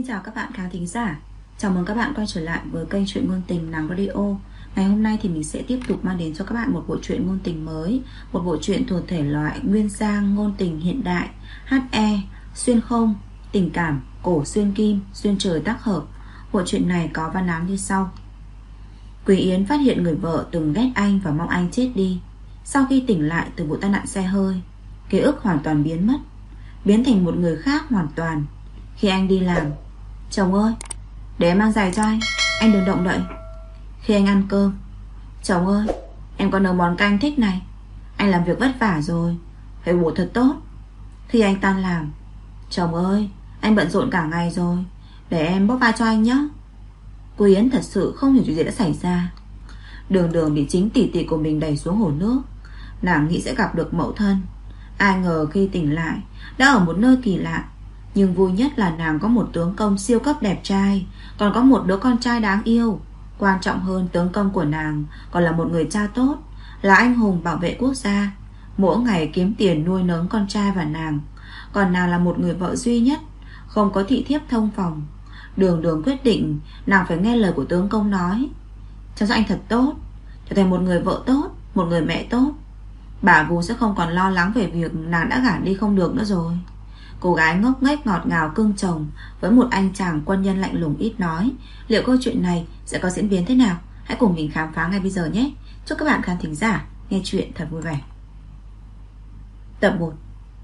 Xin chào các bạn khán thính giả. Chào mừng các bạn quay trở lại với kênh truyện ngôn tình Nàng Radio. Ngày hôm nay thì mình sẽ tiếp tục mang đến cho các bạn một bộ truyện ngôn tình mới, một bộ truyện thuộc thể loại nguyên sang, ngôn tình hiện đại, HE, xuyên không, tình cảm, cổ xuyên kim, xuyên trời tác hợp. Bộ truyện này có văn án như sau. Quý Yến phát hiện người vợ từng ghét anh và mong anh chết đi. Sau khi tỉnh lại từ vụ tai nạn xe hơi, ký ức hoàn toàn biến mất, biến thành một người khác hoàn toàn. Khi anh đi làm, chồng ơi, để em mang giày cho anh đừng động đậy. Khi anh ăn cơm, chồng ơi, em có nấu món canh thích này, anh làm việc vất vả rồi, phải bổ thật tốt. Khi anh tan làm, chồng ơi, anh bận rộn cả ngày rồi, để em bóp vai cho anh nhé. Cô Yến thật sự không hiểu chuyện gì đã xảy ra. Đường đường bị chính tỷ tỷ của mình đẩy xuống hồ nước. Nàng nghĩ sẽ gặp được mẫu thân, ai ngờ khi tỉnh lại đã ở một nơi kỳ lạ. Nhưng vui nhất là nàng có một tướng công siêu cấp đẹp trai, còn có một đứa con trai đáng yêu. Quan trọng hơn, tướng công của nàng còn là một người cha tốt, là anh hùng bảo vệ quốc gia, mỗi ngày kiếm tiền nuôi nấng con trai và nàng. Còn nàng là một người vợ duy nhất, không có thị thiếp thông phòng. Đường đường quyết định nàng phải nghe lời của tướng công nói, chăm sóc anh thật tốt, trở thành một người vợ tốt, một người mẹ tốt. Bà vú sẽ không còn lo lắng về việc nàng đã gả đi không được nữa rồi. Cô gái ngốc nghếch ngọt ngào cưng chồng với một anh chàng quân nhân lạnh lùng ít nói. Liệu câu chuyện này sẽ có diễn biến thế nào? Hãy cùng mình khám phá ngay bây giờ nhé. Chúc các bạn khán thính giả nghe chuyện thật vui vẻ. Tập 1.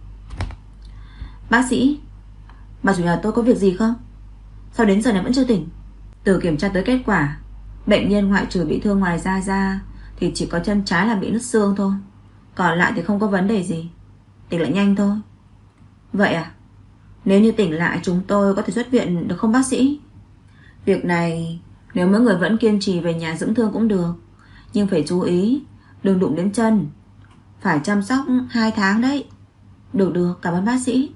Bác sĩ, bà chủ nhà tôi có việc gì không? Sao đến giờ này vẫn chưa tỉnh? Từ kiểm tra tới kết quả, bệnh nhân ngoại trừ bị thương ngoài da ra thì chỉ có chân trái là bị nứt xương thôi, còn lại thì không có vấn đề gì. Tỉnh lại nhanh thôi. Vậy à? Nếu như tỉnh lại chúng tôi có thể xuất viện được không bác sĩ? Việc này nếu mấy người vẫn kiên trì về nhà dưỡng thương cũng được, nhưng phải chú ý đừng đụng đến chân. Phải chăm sóc 2 tháng đấy. Được, cảm ơn bác sĩ.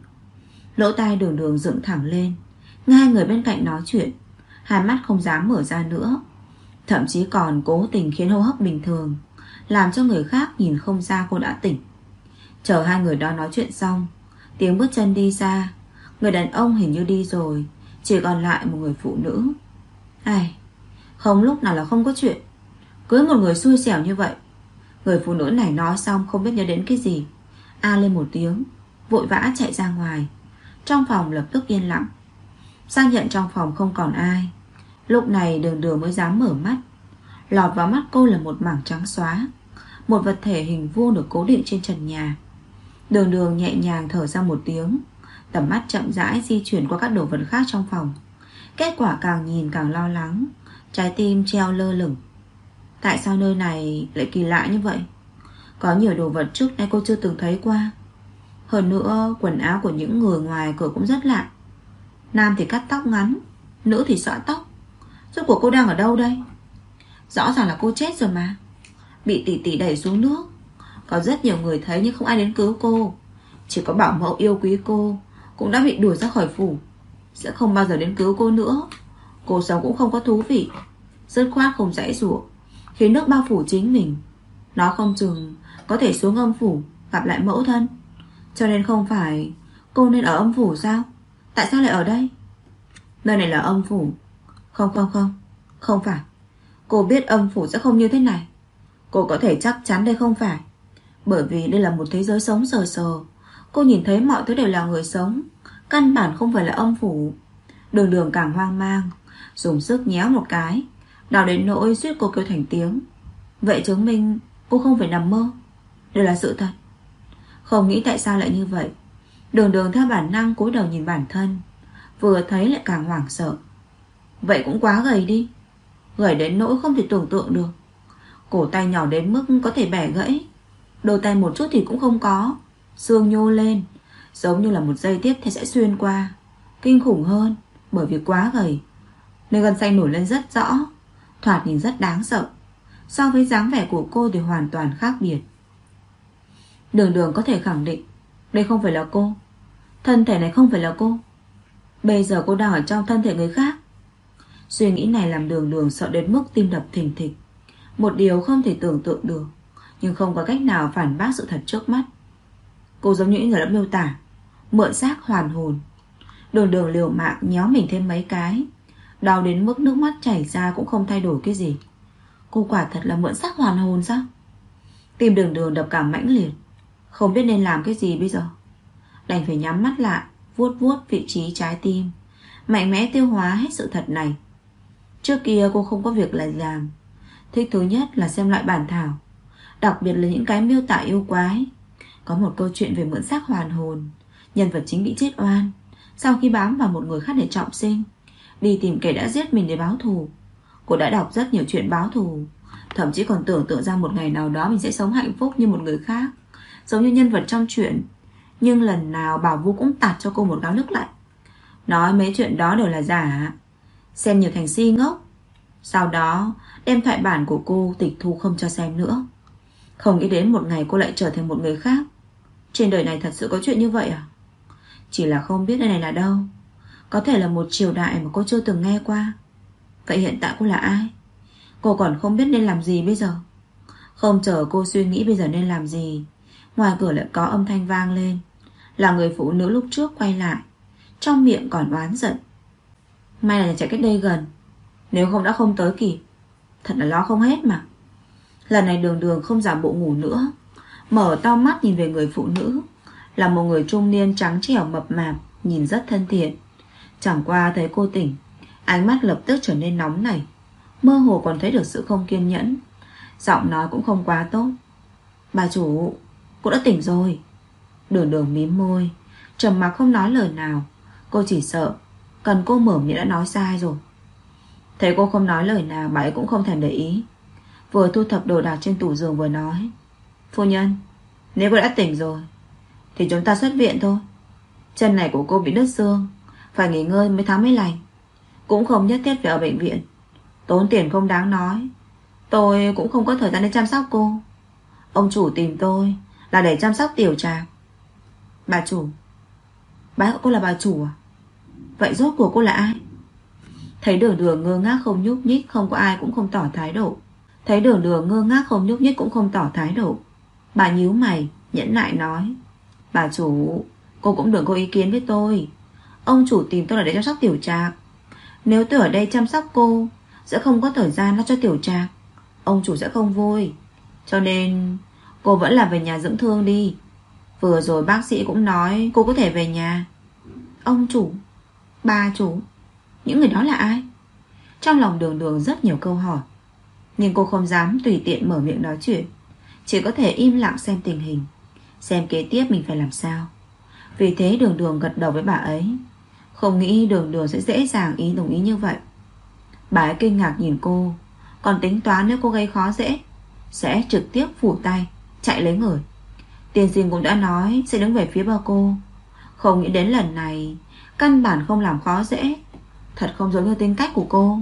Lỗ tai đường đường dựng thẳng lên, nghe hai người bên cạnh nói chuyện, hai mắt không dám mở ra nữa, thậm chí còn cố tình khiến hô hấp bình thường, làm cho người khác nhìn không ra cô đã tỉnh. Chờ hai người đó nói chuyện xong, tiếng bước chân đi ra. Người đàn ông hình như đi rồi, chỉ còn lại một người phụ nữ. Ai, không lúc nào là không có chuyện, cưới một người xui xẻo như vậy. Người phụ nữ này nói xong không biết nhớ đến cái gì, a lên một tiếng, vội vã chạy ra ngoài. Trong phòng lập tức yên lặng. Xác nhận trong phòng không còn ai, lúc này đường đường mới dám mở mắt. Lọt vào mắt cô là một mảng trắng xóa, một vật thể hình vuông được cố định trên trần nhà. Đường đường nhẹ nhàng thở ra một tiếng, tầm mắt chậm rãi di chuyển qua các đồ vật khác trong phòng. Kết quả càng nhìn càng lo lắng, trái tim treo lơ lửng. Tại sao nơi này lại kỳ lạ như vậy? Có nhiều đồ vật trước nay cô chưa từng thấy qua. Hơn nữa quần áo của những người ngoài cửa cũng rất lạ. Nam thì cắt tóc ngắn, nữ thì xõa tóc. Rốt cuộc cô đang ở đâu đây? Rõ ràng là cô chết rồi mà, bị tỷ tỷ đẩy xuống nước. Có rất nhiều người thấy nhưng không ai đến cứu cô. Chỉ có bảo mẫu yêu quý cô cũng đã bị đuổi ra khỏi phủ, sẽ không bao giờ đến cứu cô nữa. Cô sống cũng không có thú vị, dứt khoát không giãy giụa, khiến nước bao phủ chính mình. Nó không chừng có thể xuống âm phủ gặp lại mẫu thân. Cho nên không phải cô nên ở âm phủ sao? Tại sao lại ở đây? Nơi này là âm phủ. Không phải. Cô biết âm phủ sẽ không như thế này. Cô có thể chắc chắn đây không phải, bởi vì đây là một thế giới sống sờ sờ. Cô nhìn thấy mọi thứ đều là người sống, căn bản không phải là âm phủ. Đường đường càng hoang mang, dùng sức nhéo một cái, đau đến nỗi suýt cô kêu thành tiếng. Vậy chứng minh cô không phải nằm mơ, đây là sự thật. Không nghĩ tại sao lại như vậy, đường đường theo bản năng cúi đầu nhìn bản thân, vừa thấy lại càng hoảng sợ. Vậy cũng quá gầy đi, gầy đến nỗi không thể tưởng tượng được. Cổ tay nhỏ đến mức có thể bẻ gãy, đôi tay một chút thì cũng không có, xương nhô lên, giống như là một giây tiếp thì sẽ xuyên qua. Kinh khủng hơn, bởi vì quá gầy nên gân xanh nổi lên rất rõ, thoạt nhìn rất đáng sợ. So với dáng vẻ của cô thì hoàn toàn khác biệt. Đường đường có thể khẳng định đây không phải là cô, thân thể này không phải là cô. Bây giờ cô đang ở trong thân thể người khác. Suy nghĩ này làm đường đường sợ đến mức tim đập thình thịch. Một điều không thể tưởng tượng được, nhưng không có cách nào phản bác sự thật trước mắt. Cô giống như những người đã miêu tả, mượn xác hoàn hồn. Đường Đường liều mạng nhéo mình thêm mấy cái, đau đến mức nước mắt chảy ra cũng không thay đổi cái gì. Cô quả thật là mượn xác hoàn hồn sao? Tim Đường Đường đập cả mãnh liệt, không biết nên làm cái gì bây giờ. Đành phải nhắm mắt lại, vuốt vuốt vị trí trái tim, mạnh mẽ tiêu hóa hết sự thật này. Trước kia cô không có việc là làm, thích thứ nhất là xem lại bản thảo, đặc biệt là những cái miêu tả yêu quái. Có một câu chuyện về mượn xác hoàn hồn, nhân vật chính bị chết oan, sau khi bám vào một người khác để trọng sinh, đi tìm kẻ đã giết mình để báo thù. Cô đã đọc rất nhiều chuyện báo thù, thậm chí còn tưởng tượng ra một ngày nào đó mình sẽ sống hạnh phúc như một người khác, giống như nhân vật trong chuyện. Nhưng lần nào Bảo Vũ cũng tạt cho cô một gáo nước lạnh, nói mấy chuyện đó đều là giả, xem nhiều thành si ngốc. Sau đó đem thoại bản của cô tịch thu không cho xem nữa. Không nghĩ đến một ngày cô lại trở thành một người khác. Trên đời này thật sự có chuyện như vậy à? Chỉ là không biết nơi này là đâu. Có thể là một triều đại mà cô chưa từng nghe qua. Vậy hiện tại cô là ai? Cô còn không biết nên làm gì bây giờ. Không chờ cô suy nghĩ bây giờ nên làm gì, ngoài cửa lại có âm thanh vang lên. Là người phụ nữ lúc trước quay lại, trong miệng còn oán giận. May là nhà chạy cách đây gần, nếu không đã không tới kịp. Thật là lo không hết mà. Lần này Đường Đường không giả bộ ngủ nữa, mở to mắt nhìn về người phụ nữ. Là một người trung niên trắng trẻo mập mạp, nhìn rất thân thiện. Chẳng qua thấy cô tỉnh, ánh mắt lập tức trở nên nóng nảy, mơ hồ còn thấy được sự không kiên nhẫn. Giọng nói cũng không quá tốt. Bà chủ, cô đã tỉnh rồi. Đường Đường mím môi, trầm mặc không nói lời nào. Cô chỉ sợ cần cô mở miệng đã nói sai rồi. Thấy cô không nói lời nào, bà ấy cũng không thèm để ý, vừa thu thập đồ đạc trên tủ giường vừa nói: Phu nhân, nếu cô đã tỉnh rồi thì chúng ta xuất viện thôi. Chân này của cô bị đứt xương, phải nghỉ ngơi mấy tháng mới lành. Cũng không nhất thiết phải ở bệnh viện, tốn tiền không đáng nói. Tôi cũng không có thời gian để chăm sóc cô. Ông chủ tìm tôi là để chăm sóc Tiểu Trạc. Bà chủ? Bác cô là bà chủ à? Vậy rốt cuộc cô là ai? Thấy Đường Đường ngơ ngác không nhúc nhích, không có ai cũng không tỏ thái độ. Thấy Đường Đường ngơ ngác không nhúc nhích cũng không tỏ thái độ, bà nhíu mày, nhẫn nại nói: Bà chủ, cô cũng đừng có ý kiến với tôi. Ông chủ tìm tôi là để chăm sóc Tiểu Trạc. Nếu tôi ở đây chăm sóc cô, sẽ không có thời gian lo cho Tiểu Trạc, ông chủ sẽ không vui. Cho nên cô vẫn là về nhà dưỡng thương đi. Vừa rồi bác sĩ cũng nói cô có thể về nhà. Ông chủ, bà chủ, những người đó là ai? Trong lòng Đường Đường rất nhiều câu hỏi, nhưng cô không dám tùy tiện mở miệng nói chuyện, chỉ có thể im lặng xem tình hình, xem kế tiếp mình phải làm sao. Vì thế Đường Đường gật đầu với bà ấy. Không nghĩ Đường Đường sẽ dễ dàng đồng ý như vậy. Bà ấy kinh ngạc nhìn cô, còn tính toán nếu cô gây khó dễ sẽ trực tiếp phủ tay chạy lấy người. Tiên sinh cũng đã nói sẽ đứng về phía bà cô. Không nghĩ đến lần này căn bản không làm khó dễ. Thật không giống như tính cách của cô.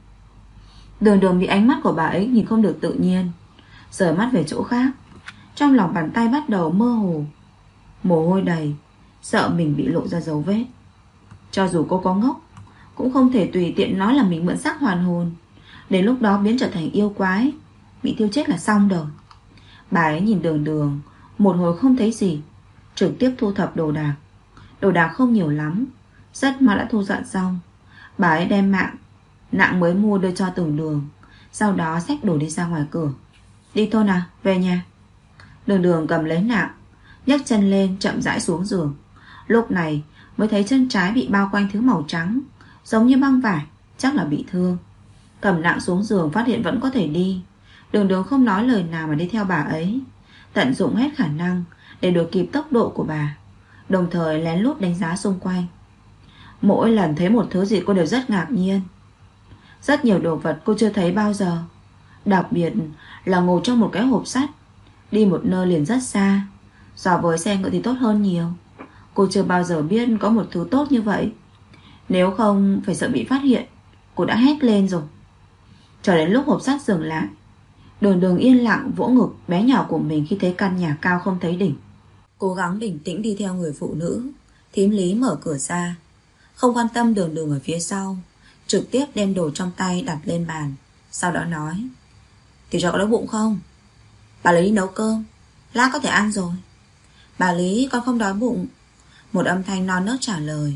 Đường Đường bị ánh mắt của bà ấy nhìn không được tự nhiên, rời mắt về chỗ khác. Trong lòng bàn tay bắt đầu mơ hồ, mồ hôi đầy, sợ mình bị lộ ra dấu vết. Cho dù cô có ngốc, cũng không thể tùy tiện nói là mình mượn xác hoàn hồn. Đến lúc đó biến trở thành yêu quái, bị tiêu chết là xong đời. Bà ấy nhìn Đường Đường một hồi không thấy gì, trực tiếp thu thập đồ đạc. Đồ đạc không nhiều lắm, rất mau đã thu dọn xong. Bà ấy đem nạng mới mua đưa cho Đường Đường, sau đó xách đồ đi ra ngoài cửa. Đi thôi nào, về nhà. Đường Đường cầm lấy nạng, nhấc chân lên chậm rãi xuống giường. Lúc này mới thấy chân trái bị bao quanh thứ màu trắng, giống như băng vải, chắc là bị thương. Cầm nạng xuống giường phát hiện vẫn có thể đi. Đường Đường không nói lời nào mà đi theo bà ấy, tận dụng hết khả năng để đuổi kịp tốc độ của bà, đồng thời lén lút đánh giá xung quanh. Mỗi lần thấy một thứ gì cô đều rất ngạc nhiên. Rất nhiều đồ vật cô chưa thấy bao giờ, đặc biệt là ngồi trong một cái hộp sắt. Đi một nơi liền rất xa, so với xe ngựa thì tốt hơn nhiều. Cô chưa bao giờ biết có một thứ tốt như vậy. Nếu không phải sợ bị phát hiện, cô đã hét lên rồi. Cho đến lúc hộp sắt dừng lại, Đường Đường yên lặng vỗ ngực bé nhỏ của mình khi thấy căn nhà cao không thấy đỉnh. Cố gắng bình tĩnh đi theo người phụ nữ. Thím Lý mở cửa ra, không quan tâm Đường Đường ở phía sau, trực tiếp đem đồ trong tay đặt lên bàn. Sau đó nói: Tiểu Trạc có đói bụng không? Bà Lý đi nấu cơm, lát có thể ăn rồi. Bà Lý, con không đói bụng. Một âm thanh non nớt trả lời.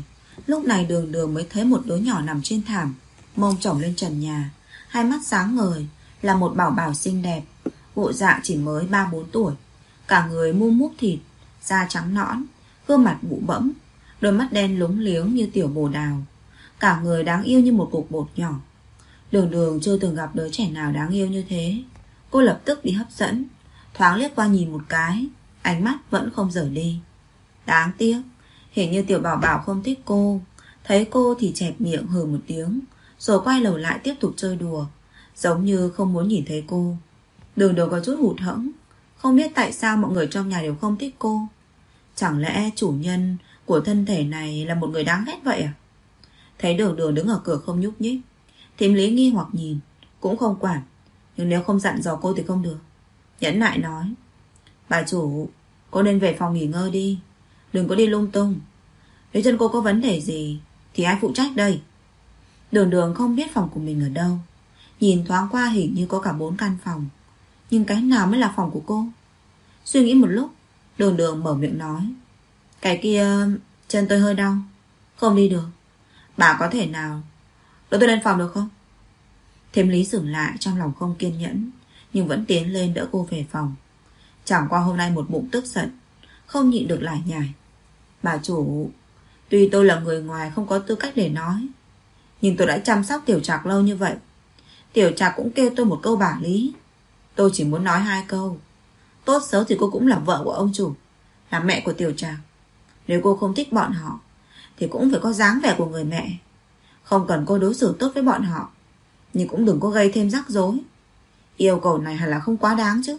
Lúc này Đường Đường mới thấy một đứa nhỏ nằm trên thảm, mông chổng lên trần nhà, hai mắt sáng ngời, là một bảo bảo xinh đẹp. Bộ dạng chỉ mới 3-4 tuổi, cả người mu mút thịt, da trắng nõn, gương mặt bụ bẫm, đôi mắt đen lúng liếng như tiểu bồ đào, cả người đáng yêu như một cục bột nhỏ. Đường Đường chưa từng gặp đứa trẻ nào đáng yêu như thế. Cô lập tức bị hấp dẫn, thoáng liếc qua nhìn một cái, ánh mắt vẫn không rời đi. Đáng tiếc, hình như tiểu bảo bảo không thích cô. Thấy cô thì chẹp miệng hừ một tiếng, rồi quay đầu lại tiếp tục chơi đùa, giống như không muốn nhìn thấy cô. Đường Đường có chút hụt hẫng, không biết tại sao mọi người trong nhà đều không thích cô. Chẳng lẽ chủ nhân của thân thể này là một người đáng ghét vậy à? Thấy Đường Đường đứng ở cửa không nhúc nhích, Thím Lý nghi hoặc nhìn, cũng không quản. Nhưng nếu không dặn dò cô thì không được. Nhẫn nại nói: bà chủ, cô nên về phòng nghỉ ngơi đi, đừng có đi lung tung. Nếu chân cô có vấn đề gì thì ai phụ trách đây? Đường Đường không biết phòng của mình ở đâu. Nhìn thoáng qua hình như có cả 4 căn phòng, nhưng cái nào mới là phòng của cô? Suy nghĩ một lúc, Đường Đường mở miệng nói: cái kia, chân tôi hơi đau, không đi được. Bà có thể nào đỡ tôi lên phòng được không? Thím Lý dừng lại, trong lòng không kiên nhẫn, nhưng vẫn tiến lên đỡ cô về phòng. Chẳng qua hôm nay một bụng tức giận, không nhịn được lải nhải: bà chủ, tuy tôi là người ngoài không có tư cách để nói, nhưng tôi đã chăm sóc Tiểu Trạc lâu như vậy. Tiểu Trạc cũng kêu tôi một câu bả lý. Tôi chỉ muốn nói 2 câu. Tốt xấu thì cô cũng là vợ của ông chủ, là mẹ của Tiểu Trạc. Nếu cô không thích bọn họ thì cũng phải có dáng vẻ của người mẹ. Không cần cô đối xử tốt với bọn họ, nhưng cũng đừng có gây thêm rắc rối. Yêu cầu này hẳn là không quá đáng chứ.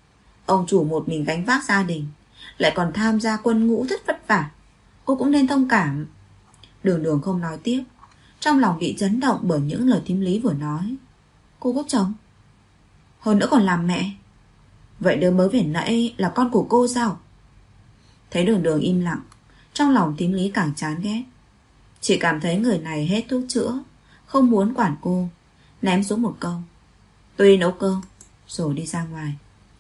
Ông chủ một mình gánh vác gia đình, lại còn tham gia quân ngũ rất vất vả, cô cũng nên thông cảm. Đường Đường không nói tiếp, trong lòng bị chấn động bởi những lời thím Lý vừa nói. Cô có chồng, hơn nữa còn làm mẹ. Vậy đứa mới về nãy là con của cô sao? Thấy Đường Đường im lặng, trong lòng thím Lý càng chán ghét. Chỉ cảm thấy người này hết thuốc chữa, không muốn quản cô, ném xuống một câu: tôi đi nấu cơm, rồi đi ra ngoài.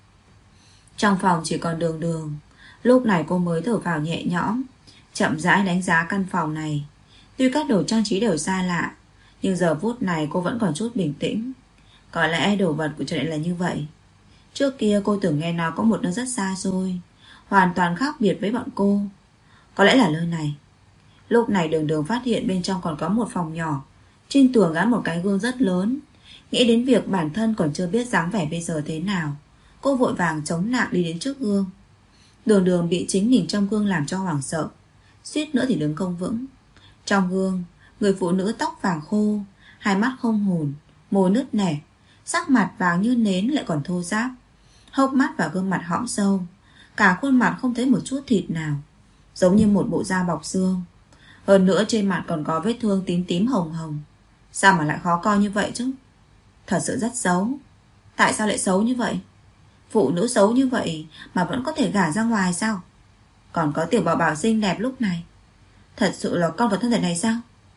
Trong phòng chỉ còn Đường Đường. Lúc này cô mới thở phào nhẹ nhõm, chậm rãi đánh giá căn phòng này. Tuy các đồ trang trí đều xa lạ, nhưng giờ phút này cô vẫn còn chút bình tĩnh. Có lẽ đồ vật của trời lại là như vậy. Trước kia cô tưởng nghe nói có một nơi rất xa xôi, hoàn toàn khác biệt với bọn cô. Có lẽ là nơi này. Lúc này Đường Đường phát hiện bên trong còn có một phòng nhỏ, trên tường gắn một cái gương rất lớn. Nghĩ đến việc bản thân còn chưa biết dáng vẻ bây giờ thế nào, cô vội vàng chống nạng đi đến trước gương. Đường Đường bị chính mình trong gương làm cho hoảng sợ, suýt nữa thì đứng không vững. Trong gương, người phụ nữ tóc vàng khô, hai mắt không hồn, môi nứt nẻ, sắc mặt vàng như nến lại còn thô ráp, hốc mắt và gương mặt hõm sâu, cả khuôn mặt không thấy một chút thịt nào, giống như một bộ da bọc xương. Hơn nữa trên mặt còn có vết thương tím tím hồng hồng. Sao mà lại khó coi như vậy chứ? Thật sự rất xấu. Tại sao lại xấu như vậy? Phụ nữ xấu như vậy mà vẫn có thể gả ra ngoài sao? Còn có tiểu bảo bảo xinh đẹp lúc này, thật sự là con vật thân thể này sao?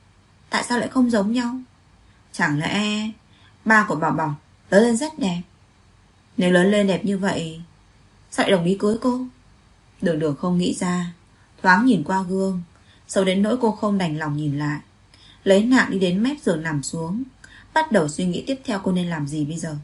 Tại sao lại không giống nhau? Chẳng lẽ ba của bảo bảo lớn lên rất đẹp? Nếu lớn lên đẹp như vậy, sao lại đồng ý cưới cô? Đường Đường không nghĩ ra, thoáng nhìn qua gương, sâu đến nỗi cô không đành lòng nhìn lại. Lấy nạng đi đến mép giường nằm xuống, bắt đầu suy nghĩ tiếp theo cô nên làm gì bây giờ.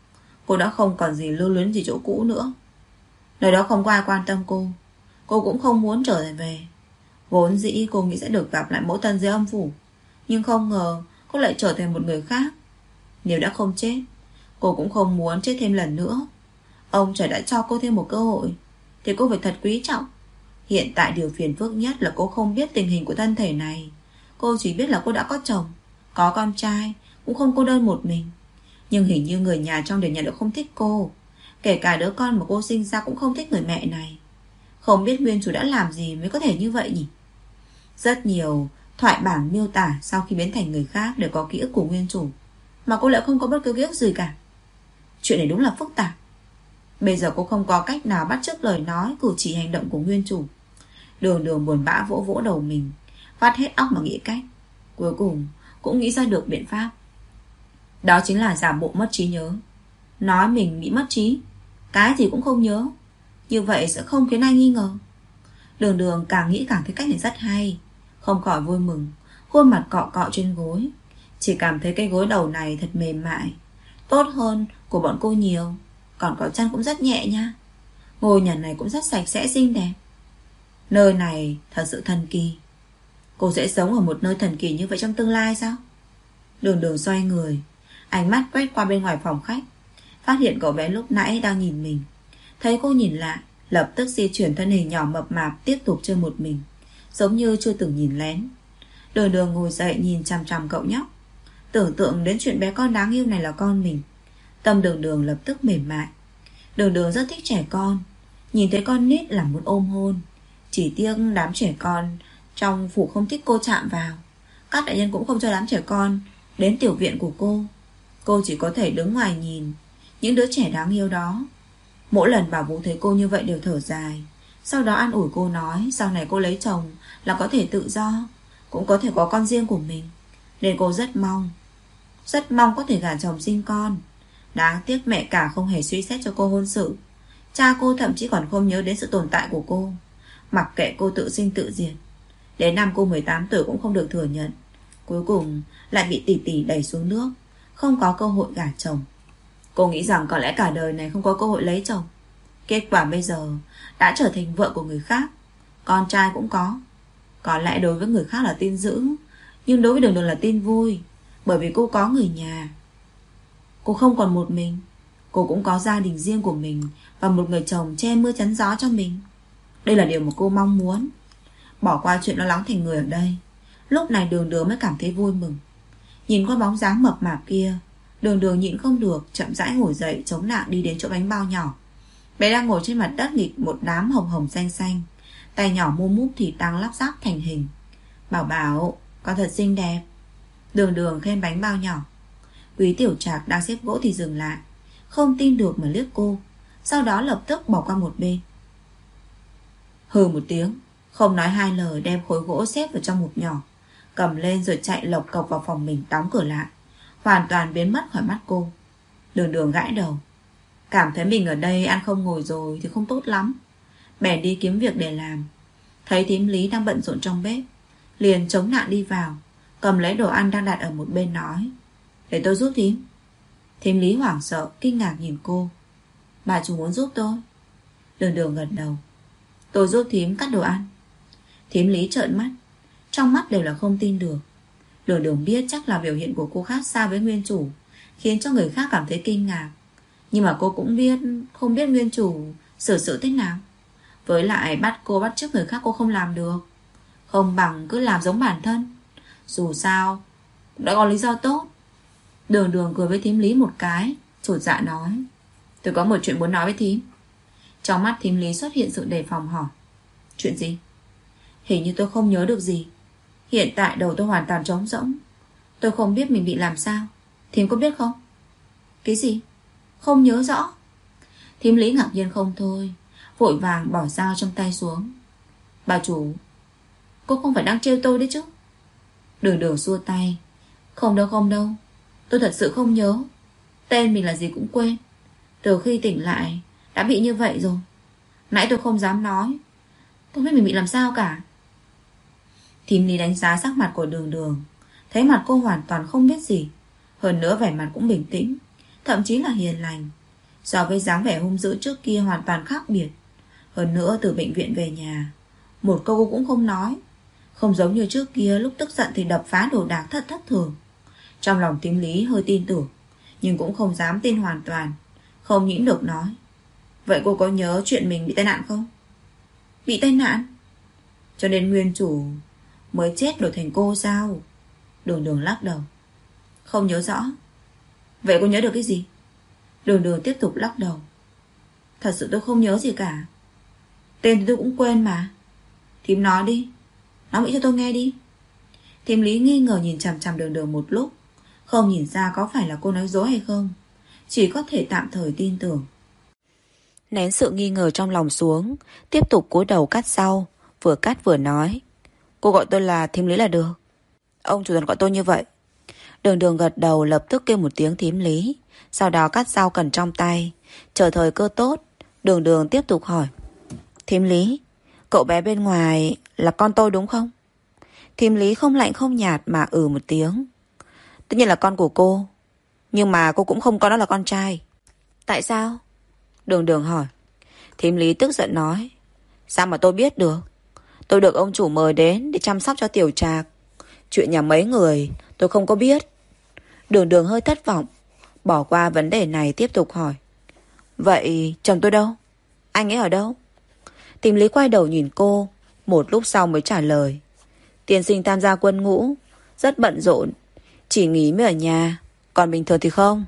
Cô đã không còn gì lưu luyến gì chỗ cũ nữa. Nơi đó không có ai quan tâm cô, cô cũng không muốn trở về. Vốn dĩ cô nghĩ sẽ được gặp lại mẫu thân dưới âm phủ, nhưng không ngờ cô lại trở thành một người khác. Nếu đã không chết, cô cũng không muốn chết thêm lần nữa. Ông trời đã cho cô thêm một cơ hội thì cô phải thật quý trọng. Hiện tại điều phiền phức nhất là cô không biết tình hình của thân thể này. Cô chỉ biết là cô đã có chồng, có con trai, cũng không cô đơn một mình. Nhưng hình như người nhà trong nhà đều không thích cô. Kể cả đứa con mà cô sinh ra cũng không thích người mẹ này. Không biết nguyên chủ đã làm gì mới có thể như vậy nhỉ? Rất nhiều thoại bản miêu tả sau khi biến thành người khác đều có ký ức của nguyên chủ, mà cô lại không có bất cứ ký ức gì cả. Chuyện này đúng là phức tạp. Bây giờ cô không có cách nào bắt chước lời nói, cử chỉ hành động của nguyên chủ. Đường Đường buồn bã vỗ vỗ đầu mình, vắt hết óc mà nghĩ cách. Cuối cùng cũng nghĩ ra được biện pháp. Đó chính là giả bộ mất trí nhớ, nói mình bị mất trí, cái gì cũng không nhớ. Như vậy sẽ không khiến ai nghi ngờ. Đường Đường càng nghĩ càng thấy cách này rất hay, không khỏi vui mừng, khuôn mặt cọ cọ trên gối. Chỉ cảm thấy cái gối đầu này thật mềm mại, tốt hơn của bọn cô nhiều. Còn có chăn cũng rất nhẹ nha. Ngôi nhà này cũng rất sạch sẽ xinh đẹp. Nơi này thật sự thần kỳ. Cô sẽ sống ở một nơi thần kỳ như vậy trong tương lai sao? Đường Đường xoay người, ánh mắt quét qua bên ngoài phòng khách, phát hiện cậu bé lúc nãy đang nhìn mình. Thấy cô nhìn lại, lập tức di chuyển thân hình nhỏ mập mạp tiếp tục chơi một mình, giống như chưa từng nhìn lén. Đường Đường ngồi dậy nhìn chằm chằm cậu nhóc, tưởng tượng đến chuyện bé con đáng yêu này là con mình. Tâm Đường Đường lập tức mềm mại. Đường Đường rất thích trẻ con, nhìn thấy con nít là muốn ôm hôn. Chỉ tiếc đám trẻ con trong phủ không thích cô chạm vào. Các đại nhân cũng không cho đám trẻ con đến tiểu viện của cô. Cô chỉ có thể đứng ngoài nhìn những đứa trẻ đáng yêu đó. Mỗi lần Bảo Vũ thấy cô như vậy đều thở dài, sau đó an ủi cô nói sau này cô lấy chồng là có thể tự do, cũng có thể có con riêng của mình. Nên cô rất mong có thể gả chồng sinh con. Đáng tiếc mẹ cả không hề suy xét cho cô hôn sự. Cha cô thậm chí còn không nhớ đến sự tồn tại của cô, mặc kệ cô tự sinh tự diệt. Đến năm cô 18 tuổi cũng không được thừa nhận. Cuối cùng lại bị tỷ tỷ đẩy xuống nước, không có cơ hội gả chồng. Cô nghĩ rằng có lẽ cả đời này không có cơ hội lấy chồng. Kết quả bây giờ đã trở thành vợ của người khác. Con trai cũng có lẽ đối với người khác là tin dữ, nhưng đối với Đường Đường là tin vui. Bởi vì cô có người nhà. Cô không còn một mình. Cô cũng có gia đình riêng của mình, và một người chồng che mưa chắn gió cho mình. Đây là điều mà cô mong muốn. Bỏ qua chuyện lo lắng thành người ở đây, lúc này Đường Đường mới cảm thấy vui mừng. Nhìn qua bóng dáng mập mạp kia, Đường Đường nhịn không được, chậm rãi ngồi dậy, chống nạng đi đến chỗ bánh bao nhỏ. Bé đang ngồi trên mặt đất nghịch một đám hồng hồng xanh xanh, tay nhỏ mua múc thịt đang lắp ráp thành hình. Bảo Bảo, con thật xinh đẹp. Đường Đường khen bánh bao nhỏ. Quý Tiểu Trạc đang xếp gỗ thì dừng lại, không tin được mà liếc cô, sau đó lập tức bỏ qua một bên. Hừ một tiếng, không nói hai lời đem khối gỗ xếp vào trong hộp nhỏ, cầm lên rồi chạy lộc cộc vào phòng mình, đóng cửa lại, hoàn toàn biến mất khỏi mắt cô. Đường Đường gãi đầu, cảm thấy mình ở đây ăn không ngồi rồi thì không tốt lắm, bèn đi kiếm việc để làm. Thấy thím Lý đang bận rộn trong bếp, liền chống nạn đi vào, cầm lấy đồ ăn đang đặt ở một bên nói: để tôi giúp thím. Thím Lý hoảng sợ kinh ngạc nhìn cô. Bà chủ muốn giúp tôi? Đường Đường gật đầu. Tôi giúp thím cắt đồ ăn. Thím Lý trợn mắt, trong mắt đều là không tin được. Đường Đường biết chắc là biểu hiện của cô khác xa với nguyên chủ, khiến cho người khác cảm thấy kinh ngạc. Nhưng mà cô cũng không biết nguyên chủ xử sự thế nào. Với lại bắt chước người khác cô không làm được, không bằng cứ làm giống bản thân. Dù sao đã có lý do tốt. Đường Đường cười với thím Lý một cái, chột dạ nói: tôi có một chuyện muốn nói với thím. Trong mắt thím Lý xuất hiện sự đề phòng, hỏi: chuyện gì? Hình như tôi không nhớ được gì. Hiện tại đầu tôi hoàn toàn trống rỗng. Tôi không biết mình bị làm sao. Thím có biết không? Cái gì? Không nhớ rõ? Thím Lý ngạc nhiên không thôi, vội vàng bỏ dao trong tay xuống. Bà chủ, cô không phải đang trêu tôi đấy chứ? Đường Đường xua tay. Không đâu, tôi thật sự không nhớ. Tên mình là gì cũng quên. Từ khi tỉnh lại đã bị như vậy rồi. Nãy tôi không dám nói, tôi biết mình bị làm sao cả. Thím Lý đánh giá sắc mặt của Đường Đường, thấy mặt cô hoàn toàn không biết gì, hơn nữa vẻ mặt cũng bình tĩnh, thậm chí là hiền lành, so với dáng vẻ hung dữ trước kia hoàn toàn khác biệt. Hơn nữa từ bệnh viện về nhà, một câu cô cũng không nói, không giống như trước kia lúc tức giận thì đập phá đồ đạc thất thường. Trong lòng thím Lý hơi tin tưởng, nhưng cũng không dám tin hoàn toàn, không nhịn được nói: vậy cô có nhớ chuyện mình bị tai nạn không? Bị tai nạn? Cho nên nguyên chủ mới chết đổi thành cô sao? Đường Đường lắc đầu. Không nhớ rõ. Vậy cô nhớ được cái gì? Đường Đường tiếp tục lắc đầu. Thật sự tôi không nhớ gì cả. Tên thì tôi cũng quên mà. Thím nói đi, nói mỹ cho tôi nghe đi. Thím Lý nghi ngờ nhìn chằm chằm Đường Đường một lúc, không nhìn ra có phải là cô nói dối hay không, chỉ có thể tạm thời tin tưởng. Nén sự nghi ngờ trong lòng xuống, tiếp tục cúi đầu cắt rau, vừa cắt vừa nói: cô gọi tôi là thím Lý là được. Ông chủ toàn gọi tôi như vậy. Đường Đường gật đầu, lập tức kêu một tiếng thím Lý, sau đó cắt rau cần trong tay. Chờ thời cơ tốt, Đường Đường tiếp tục hỏi: thím Lý, cậu bé bên ngoài là con tôi đúng không? Thím Lý không lạnh không nhạt mà một tiếng. Tất nhiên là con của cô, nhưng mà cô cũng không coi nó là con trai. Tại sao? Đường Đường hỏi. Thím Lý tức giận nói. Sao mà tôi biết được? Tôi được ông chủ mời đến để chăm sóc cho Tiểu Trạc. Chuyện nhà mấy người tôi không có biết. Đường Đường hơi thất vọng, bỏ qua vấn đề này tiếp tục hỏi. Vậy chồng tôi đâu? Anh ấy ở đâu? Thím Lý quay đầu nhìn cô, một lúc sau mới trả lời. Tiên sinh tham gia quân ngũ, rất bận rộn, chỉ nghỉ mới ở nhà, còn bình thường thì không.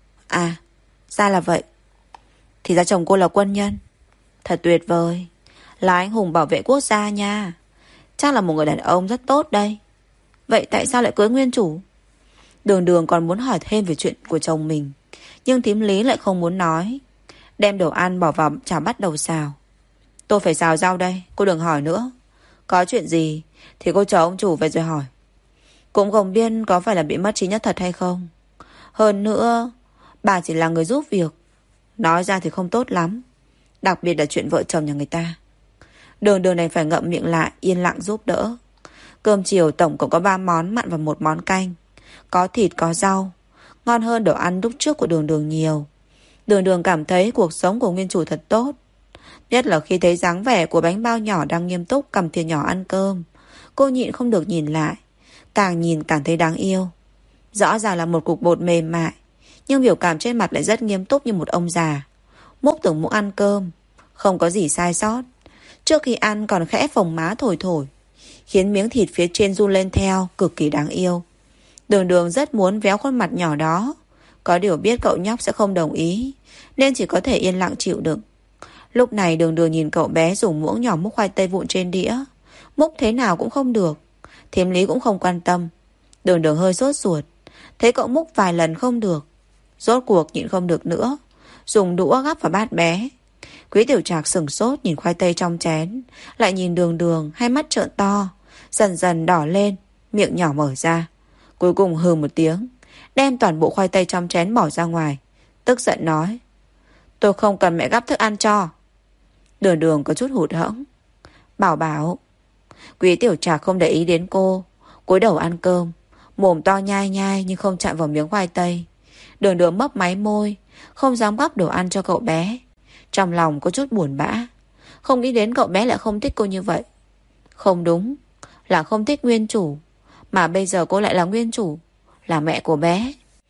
À, ra là vậy. Thì ra chồng cô là quân nhân. Thật tuyệt vời, là anh hùng bảo vệ quốc gia nha. Chắc là một người đàn ông rất tốt đây. Vậy tại sao lại cưới nguyên chủ? Đường Đường còn muốn hỏi thêm về chuyện của chồng mình, nhưng thím Lý lại không muốn nói. Đem đồ ăn bỏ vào chảo bắt đầu xào. Tôi phải xào rau đây, cô đừng hỏi nữa. Có chuyện gì thì cô chờ ông chủ về rồi hỏi. Cũng không biết có phải là bị mất trí nhớ thật hay không. Hơn nữa, bà chỉ là người giúp việc, nói ra thì không tốt lắm, đặc biệt là chuyện vợ chồng nhà người ta. Đường Đường này phải ngậm miệng lại, yên lặng giúp đỡ. Cơm chiều tổng cộng có 3 món mặn và 1 món canh. Có thịt có rau, ngon hơn đồ ăn lúc trước của Đường Đường nhiều. Đường Đường cảm thấy cuộc sống của nguyên chủ thật tốt, nhất là khi thấy dáng vẻ của bánh bao nhỏ đang nghiêm túc cầm thìa nhỏ ăn cơm. Cô nhịn không được nhìn lại, càng nhìn càng thấy đáng yêu. Rõ ràng là một cục bột mềm mại, nhưng biểu cảm trên mặt lại rất nghiêm túc như một ông già. Múc từng muỗng ăn cơm, không có gì sai sót. Trước khi ăn còn khẽ phồng má thổi thổi, khiến miếng thịt phía trên run lên theo, cực kỳ đáng yêu. Đường Đường rất muốn véo khuôn mặt nhỏ đó, có điều biết cậu nhóc sẽ không đồng ý, nên chỉ có thể yên lặng chịu đựng. Lúc này Đường Đường nhìn cậu bé dùng muỗng nhỏ múc khoai tây vụn trên đĩa. Múc thế nào cũng không được. Thím Lý cũng không quan tâm. Đường Đường hơi sốt ruột, thấy cậu múc vài lần không được, rốt cuộc nhịn không được nữa, dùng đũa gắp vào bát bé. Quý Tiểu Trạc sửng sốt nhìn khoai tây trong chén, lại nhìn Đường Đường, hai mắt trợn to, dần dần đỏ lên, miệng nhỏ mở ra. Cuối cùng hừ một tiếng, đem toàn bộ khoai tây trong chén bỏ ra ngoài, tức giận nói. Tôi không cần mẹ gắp thức ăn cho. Đường Đường có chút hụt hẫng. Bảo bảo. Quý Tiểu Trạc không để ý đến cô, cúi đầu ăn cơm, mồm to nhai nhai nhưng không chạm vào miếng khoai tây. Đường Đường mấp máy môi, không dám gắp đồ ăn cho cậu bé. Trong lòng có chút buồn bã, không nghĩ đến cậu bé lại không thích cô như vậy. Không đúng, là không thích nguyên chủ, mà bây giờ cô lại là nguyên chủ, là mẹ của bé.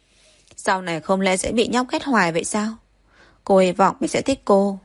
Sau này không lẽ sẽ bị nhóc ghét hoài vậy sao? Cô hy vọng mình sẽ thích cô.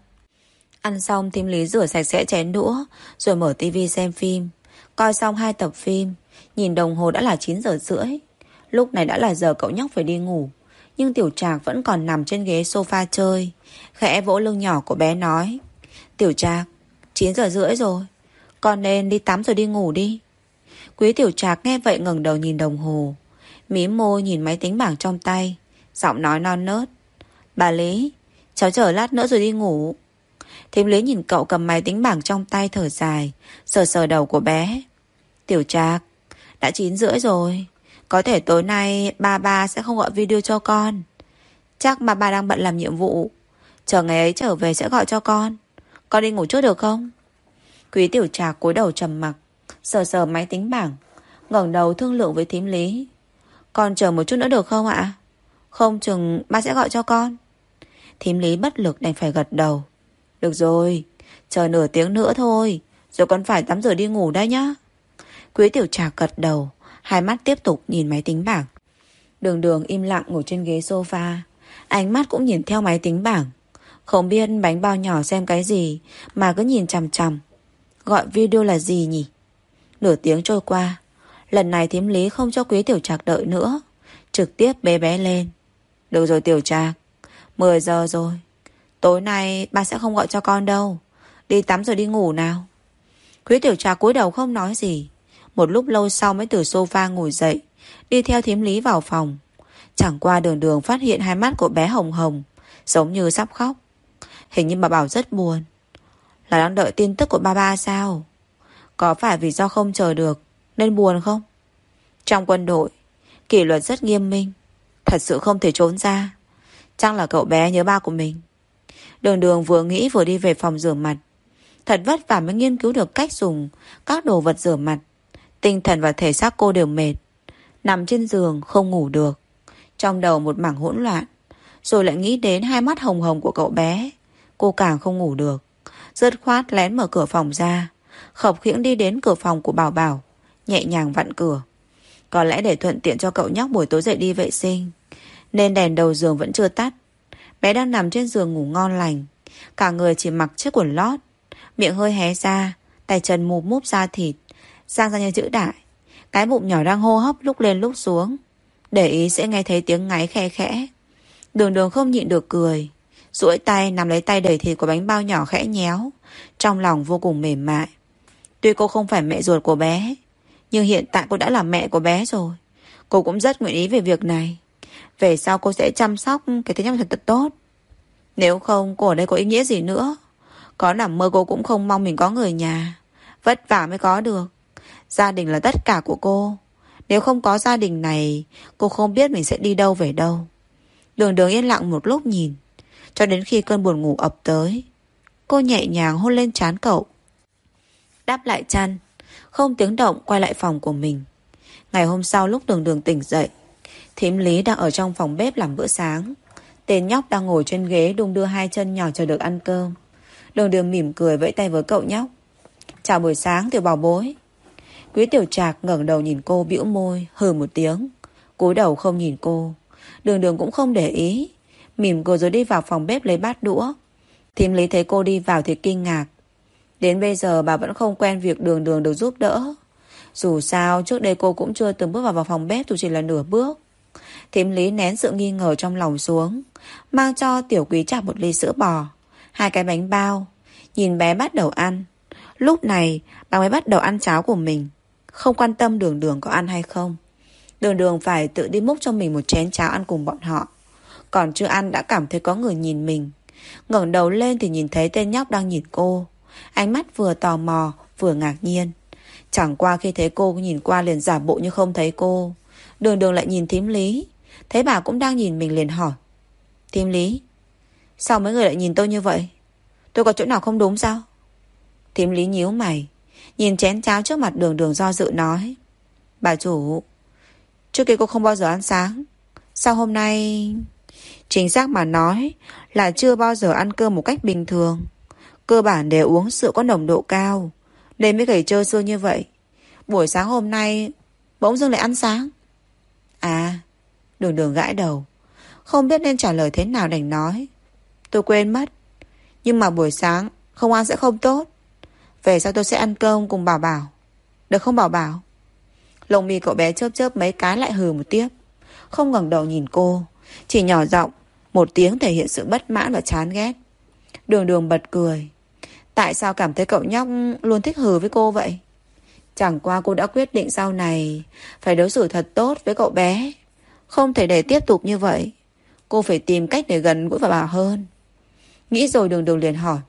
Ăn xong thím Lý rửa sạch sẽ chén đũa, rồi mở tivi xem phim. Coi xong 2 tập phim, nhìn đồng hồ đã là 9 giờ rưỡi. Lúc này đã là giờ cậu nhóc phải đi ngủ, nhưng Tiểu Trạc vẫn còn nằm trên ghế sofa chơi. Khẽ vỗ lưng nhỏ của bé nói. Tiểu Trạc, 9 giờ rưỡi rồi, con nên đi tắm rồi đi ngủ đi. Quý Tiểu Trạc nghe vậy ngẩng đầu nhìn đồng hồ, mím môi nhìn máy tính bảng trong tay, giọng nói non nớt. Bà Lý, cháu chờ lát nữa rồi đi ngủ. Thím Lý nhìn cậu cầm máy tính bảng trong tay thở dài, sờ sờ đầu của bé. Tiểu Trạc, đã 9 rưỡi rồi, có thể tối nay ba sẽ không gọi video cho con. Chắc ba đang bận làm nhiệm vụ, chờ ngày ấy trở về sẽ gọi cho con. Con đi ngủ trước được không? Quý Tiểu Trạc cúi đầu trầm mặc, sờ sờ máy tính bảng, ngẩng đầu thương lượng với thím Lý. Con chờ một chút nữa được không ạ? Không chừng ba sẽ gọi cho con. Thím Lý bất lực đành phải gật đầu. Được rồi, chờ nửa tiếng nữa thôi, rồi con phải tắm rửa đi ngủ đấy nhá. Quý Tiểu Trạc gật đầu, hai mắt tiếp tục nhìn máy tính bảng. Đường Đường im lặng ngồi trên ghế sofa, ánh mắt cũng nhìn theo máy tính bảng. Không biết bánh bao nhỏ xem cái gì mà cứ nhìn chằm chằm. Gọi video là gì nhỉ? Nửa tiếng trôi qua, lần này thím Lý không cho Quý Tiểu Trạc đợi nữa, trực tiếp bế bé lên. Được rồi Tiểu Trạc, 10 giờ rồi, tối nay ba sẽ không gọi cho con đâu, đi tắm rồi đi ngủ nào. Quý Tiểu Trạc cúi đầu không nói gì. Một lúc lâu sau mới từ sofa ngồi dậy, đi theo thím Lý vào phòng. Chẳng qua Đường Đường phát hiện hai mắt của bé hồng hồng, giống như sắp khóc. Hình như bà Bảo rất buồn, là đang đợi tin tức của ba sao? Có phải vì do không chờ được nên buồn không? Trong quân đội, kỷ luật rất nghiêm minh, thật sự không thể trốn ra. Chắc là cậu bé nhớ ba của mình. Đường Đường vừa nghĩ vừa đi về phòng rửa mặt. Thật vất vả mới nghiên cứu được cách dùng các đồ vật rửa mặt. Tinh thần và thể xác cô đều mệt, nằm trên giường không ngủ được. Trong đầu một mảng hỗn loạn. Rồi lại nghĩ đến hai mắt hồng hồng của cậu bé. Cô càng không ngủ được. Dứt khoát lén mở cửa phòng ra, khập khiễng đi đến cửa phòng của Bảo Bảo, nhẹ nhàng vặn cửa. Có lẽ để thuận tiện cho cậu nhóc buổi tối dậy đi vệ sinh, nên đèn đầu giường vẫn chưa tắt. Bé đang nằm trên giường ngủ ngon lành, cả người chỉ mặc chiếc quần lót, miệng hơi hé ra, tay chân mụp múp da thịt, dang ra như chữ đại. Cái bụng nhỏ đang hô hấp lúc lên lúc xuống, để ý sẽ nghe thấy tiếng ngáy khe khẽ. Đường Đường không nhịn được cười, duỗi tay nắm lấy tay đầy thịt của bánh bao nhỏ khẽ nhéo, trong lòng vô cùng mềm mại. Tuy cô không phải mẹ ruột của bé, nhưng hiện tại cô đã là mẹ của bé rồi. Cô cũng rất nguyện ý về việc này. Về sau cô sẽ chăm sóc cái thế nhóc thật tốt. Nếu không cô ở đây có ý nghĩa gì nữa. Có nằm mơ cô cũng không mong mình có người nhà. Vất vả mới có được. Gia đình là tất cả của cô. Nếu không có gia đình này, cô không biết mình sẽ đi đâu về đâu. Đường Đường yên lặng một lúc nhìn, cho đến khi cơn buồn ngủ ập tới. Cô nhẹ nhàng hôn lên trán cậu, đắp lại chăn, không tiếng động quay lại phòng của mình. Ngày hôm sau lúc Đường Đường tỉnh dậy, thím Lý đang ở trong phòng bếp làm bữa sáng. Tên nhóc đang ngồi trên ghế đung đưa hai chân nhỏ chờ được ăn cơm. Đường Đường mỉm cười vẫy tay với cậu nhóc. Chào buổi sáng tiểu bảo bối. Quý Tiểu Trạc ngẩng đầu nhìn cô, bĩu môi hừ một tiếng, cúi đầu không nhìn cô. Đường Đường cũng không để ý, mỉm cười rồi đi vào phòng bếp lấy bát đũa. Thím Lý thấy cô đi vào thì kinh ngạc. Đến bây giờ bà vẫn không quen việc Đường Đường được giúp đỡ. Dù sao trước đây cô cũng chưa từng bước vào phòng bếp, dù chỉ là nửa bước. Thím Lý nén sự nghi ngờ trong lòng xuống, mang cho Tiểu Quý Trạc một ly sữa bò, hai cái bánh bao. Nhìn bé bắt đầu ăn. Lúc này bà mới bắt đầu ăn cháo của mình, không quan tâm Đường Đường có ăn hay không. Đường Đường phải tự đi múc cho mình một chén cháo ăn cùng bọn họ. Còn chưa ăn đã cảm thấy có người nhìn mình. Ngẩng đầu lên thì nhìn thấy tên nhóc đang nhìn cô, ánh mắt vừa tò mò vừa ngạc nhiên. Chẳng qua khi thấy cô nhìn qua liền giả bộ như không thấy cô. Đường Đường lại nhìn thím Lý, thấy bà cũng đang nhìn mình liền hỏi. Thím Lý, sao mấy người lại nhìn tôi như vậy? Tôi có chỗ nào không đúng sao? Thím Lý nhíu mày, nhìn chén cháo trước mặt Đường Đường do dự nói. Bà chủ, trước kia cô không bao giờ ăn sáng, sao hôm nay... Chính xác mà nói là chưa bao giờ ăn cơm một cách bình thường. Cơ bản đều uống rượu có nồng độ cao, nên mới gầy trơ xương như vậy. Buổi sáng hôm nay bỗng dưng lại ăn sáng. À, Đường Đường gãi đầu, không biết nên trả lời thế nào đành nói. Tôi quên mất, nhưng mà buổi sáng không ăn sẽ không tốt. Về sau tôi sẽ ăn cơm cùng Bảo Bảo, được không Bảo Bảo? Lông mi cậu bé chớp chớp mấy cái lại hừ một tiếp, không ngẩng đầu nhìn cô, chỉ nhỏ giọng một tiếng thể hiện sự bất mãn và chán ghét. Đường Đường bật cười. Tại sao cảm thấy cậu nhóc luôn thích hừ với cô vậy? Chẳng qua cô đã quyết định sau này phải đối xử thật tốt với cậu bé, không thể để tiếp tục như vậy. Cô phải tìm cách để gần gũi Bảo Bảo hơn. Nghĩ rồi Đường Đường liền hỏi.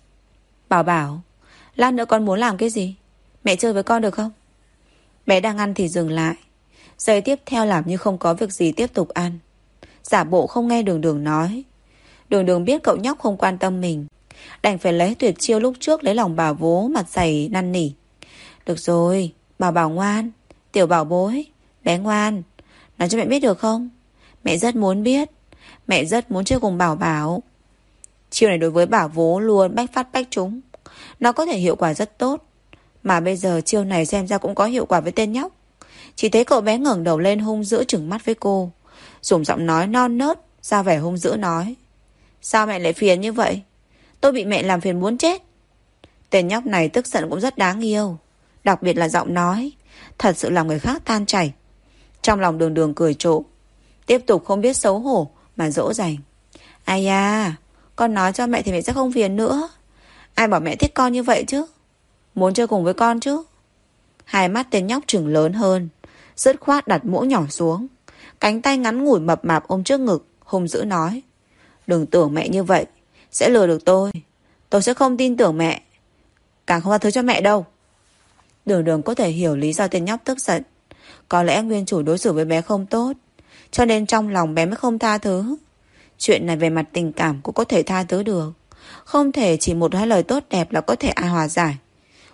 Bảo Bảo, lát nữa con muốn làm cái gì? Mẹ chơi với con được không? Bé đang ăn thì dừng lại, giây tiếp theo làm như không có việc gì tiếp tục ăn, giả bộ không nghe Đường Đường nói. Đường Đường biết cậu nhóc không quan tâm mình, đành phải lấy tuyệt chiêu lúc trước lấy lòng bà vú mặt dày năn nỉ. Được rồi, Bảo Bảo ngoan, tiểu bảo bối, bé ngoan, nói cho mẹ biết được không? Mẹ rất muốn biết, mẹ rất muốn chơi cùng Bảo Bảo. Chiêu này đối với bà vú luôn bách phát bách trúng, nó có thể hiệu quả rất tốt. Mà bây giờ chiêu này xem ra cũng có hiệu quả với tên nhóc. Chỉ thấy cậu bé ngẩng đầu lên hung dữ trừng mắt với cô, dùng giọng nói non nớt ra vẻ hung dữ nói. Sao mẹ lại phiền như vậy? Tôi bị mẹ làm phiền muốn chết. Tên nhóc này tức giận cũng rất đáng yêu, đặc biệt là giọng nói, thật sự làm người khác tan chảy. Trong lòng Đường Đường cười trộm, tiếp tục không biết xấu hổ mà dỗ dành. Ai da, con nói cho mẹ thì mẹ sẽ không phiền nữa. Ai bảo mẹ thích con như vậy chứ? Muốn chơi cùng với con chứ? Hai mắt tên nhóc trừng lớn hơn, dứt khoát đặt muỗng nhỏ xuống, cánh tay ngắn ngủi mập mạp ôm trước ngực, hung dữ nói. Đừng tưởng mẹ như vậy sẽ lừa được tôi. Tôi sẽ không tin tưởng mẹ, càng không tha thứ cho mẹ đâu. Đường Đường có thể hiểu lý do tên nhóc tức giận. Có lẽ nguyên chủ đối xử với bé không tốt, cho nên trong lòng bé mới không tha thứ. Chuyện này về mặt tình cảm cũng có thể tha thứ được, không thể chỉ một hai lời tốt đẹp là có thể ai hòa giải.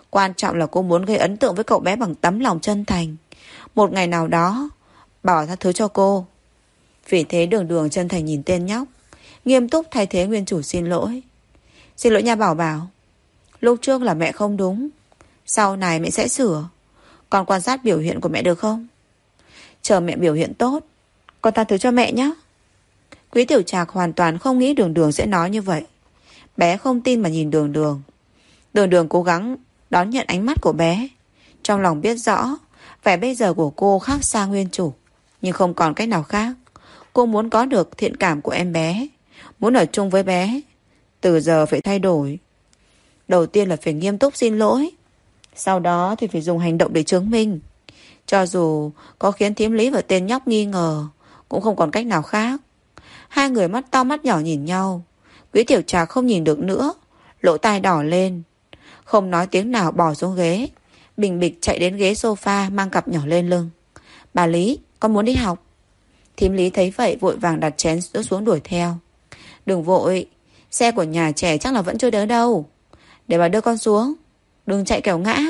Quan trọng là cô muốn gây ấn tượng với cậu bé bằng tấm lòng chân thành. Một ngày nào đó bỏ tha thứ cho cô. Vì thế Đường Đường chân thành nhìn tên nhóc, nghiêm túc thay thế nguyên chủ xin lỗi. Xin lỗi nha Bảo Bảo. Lúc trước là mẹ không đúng, sau này mẹ sẽ sửa. Con quan sát biểu hiện của mẹ được không? Chờ mẹ biểu hiện tốt, con tha thứ cho mẹ nhé. Quý Tiểu Trạc hoàn toàn không nghĩ Đường Đường sẽ nói như vậy. Bé không tin mà nhìn Đường Đường. Đường Đường cố gắng đón nhận ánh mắt của bé. Trong lòng biết rõ vẻ bây giờ của cô khác xa nguyên chủ, nhưng không còn cách nào khác. Cô muốn có được thiện cảm của em bé, muốn ở chung với bé. Từ giờ phải thay đổi. Đầu tiên là phải nghiêm túc xin lỗi, sau đó thì phải dùng hành động để chứng minh. Cho dù có khiến thím Lý và tên nhóc nghi ngờ, cũng không còn cách nào khác. Hai người mắt to mắt nhỏ nhìn nhau. Quý Tiểu Trạc không nhìn được nữa, lỗ tai đỏ lên, không nói tiếng nào bỏ xuống ghế, bình bịch chạy đến ghế sofa mang cặp nhỏ lên lưng. Bà Lý, con muốn đi học. Thím Lý thấy vậy vội vàng đặt chén sữa xuống đuổi theo. Đừng vội, xe của nhà trẻ chắc là vẫn chưa đến đâu. Để bà đưa con xuống, đừng chạy kẻo ngã.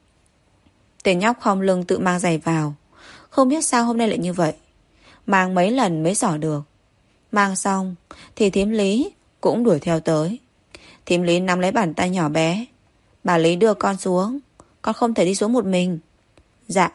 Tên nhóc khom lưng tự mang giày vào. Không biết sao hôm nay lại như vậy, mang mấy lần mới xỏ được. Mang xong thì thím Lý cũng đuổi theo tới. Thím Lý nắm lấy bàn tay nhỏ bé. Bà Lý đưa con xuống, con không thể đi xuống một mình. Dạ.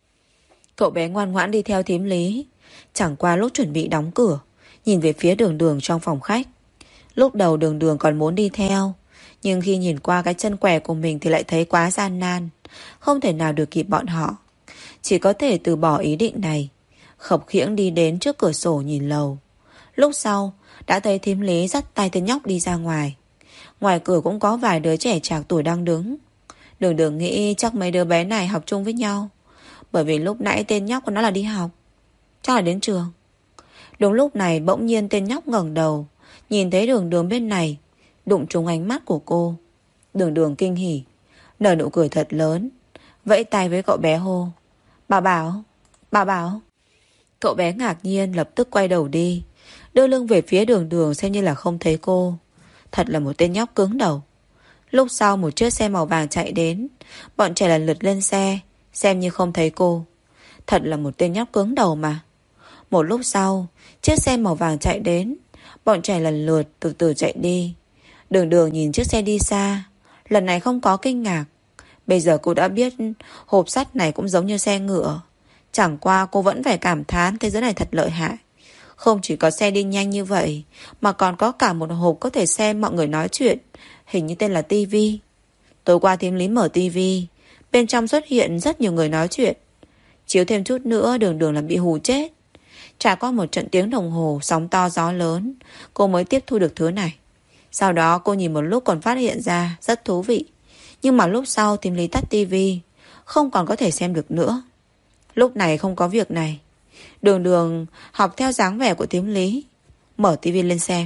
Cậu bé ngoan ngoãn đi theo thím Lý. Chẳng qua lúc chuẩn bị đóng cửa, nhìn về phía Đường Đường trong phòng khách. Lúc đầu Đường Đường còn muốn đi theo, nhưng khi nhìn qua cái chân què của mình thì lại thấy quá gian nan, không thể nào được kịp bọn họ. Chỉ có thể từ bỏ ý định này, khập khiễng đi đến trước cửa sổ nhìn lầu. Lúc sau đã thấy thím Lý dắt tay tên nhóc đi ra ngoài. Ngoài cửa cũng có vài đứa trẻ trạc tuổi đang đứng. Đường Đường nghĩ chắc mấy đứa bé này học chung với nhau, bởi vì lúc nãy tên nhóc của nó là đi học, chắc là đến trường. Đúng lúc này bỗng nhiên tên nhóc ngẩng đầu, nhìn thấy Đường Đường bên này, đụng trúng ánh mắt của cô. Đường Đường kinh hỉ, nở nụ cười thật lớn, vẫy tay với cậu bé hô: Bảo Bảo, Bảo Bảo. Cậu bé ngạc nhiên lập tức quay đầu đi, đưa lưng về phía Đường Đường xem như là không thấy cô. Thật là một tên nhóc cứng đầu. Lúc sau một chiếc xe màu vàng chạy đến, bọn trẻ lần lượt lên xe, xem như không thấy cô. Thật là một tên nhóc cứng đầu mà. Một lúc sau, chiếc xe màu vàng chạy đến, bọn trẻ lần lượt từ từ chạy đi. Đường Đường nhìn chiếc xe đi xa, lần này không có kinh ngạc. Bây giờ cô đã biết hộp sắt này cũng giống như xe ngựa. Chẳng qua cô vẫn phải cảm thán thế giới này thật lợi hại. Không chỉ có xe đi nhanh như vậy, mà còn có cả một hộp có thể xem mọi người nói chuyện, hình như tên là tivi. Tối qua thím Lý mở tivi, bên trong xuất hiện rất nhiều người nói chuyện. Chiếu thêm chút nữa Đường Đường là bị hù chết. Trải qua một trận tiếng đồng hồ sóng to gió lớn, cô mới tiếp thu được thứ này. Sau đó cô nhìn một lúc còn phát hiện ra rất thú vị. Nhưng mà lúc sau thím Lý tắt tivi, không còn có thể xem được nữa. Lúc này không có việc này, Đường Đường học theo dáng vẻ của thím Lý, mở tivi lên xem.